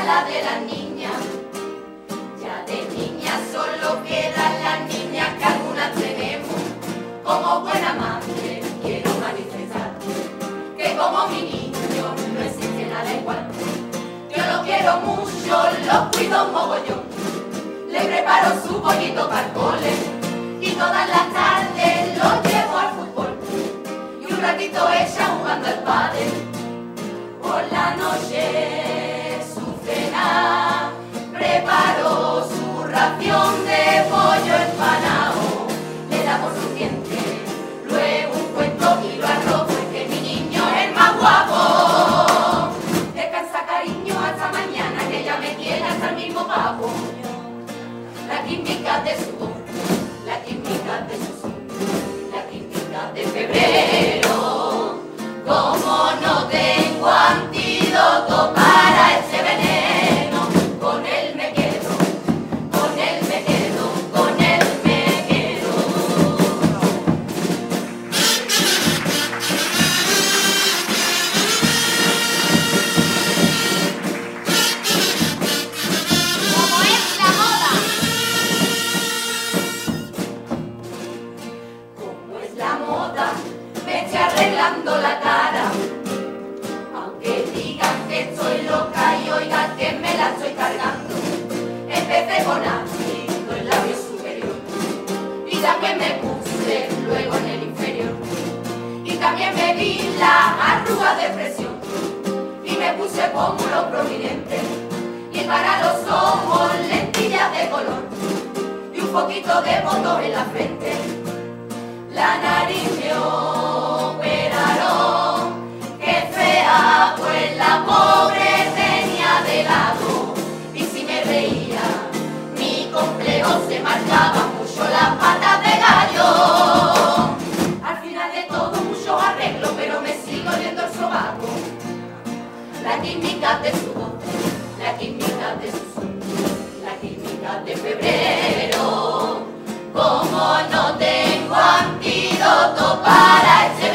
la de las niñas. Ya de niñas solo quedan las niñas que algunas tenemos. Como buena madre quiero manifestar que como mi niño no existe nada igual. Yo lo quiero mucho, lo cuido mogollón. Le preparo su pollito para el cole y todas las tardes lo llevo al fútbol. Y un ratito ella jugando al pádel. Por la noche su cena, preparo su ración de pollo empanado. Le damos un diente, luego un cuento y lo arrojo. Es que mi niño es el más guapo. Descansa cariño hasta mañana, que ella me tiene hasta el mismo pavo. La química de su voz, la química de su son, la química de febrero. Como no tengo antídoto para ese veneno, con él me quedo, con él me quedo, con él me quedo. Como es la moda. Como es la moda, me estoy arreglando la cara. Aunque digan que estoy loca y oigan que me la estoy cargando. Empecé con ácido el labio superior y también me puse luego en el inferior. Y también me vi la arruga de presión y me puse pómulo prominente y para los ojos lentillas de color y un poquito de botox en la frente. La nariz me operaron, qué fea, pues la pobre tenía de lado. Y si me reía, mi complejo se marcaba mucho las patas de gallo. Al final de todo mucho arreglo, pero me sigo oliendo el sobaco. La química de su voz, la química de su son, la química de febrero. Como no tengo antídoto para ese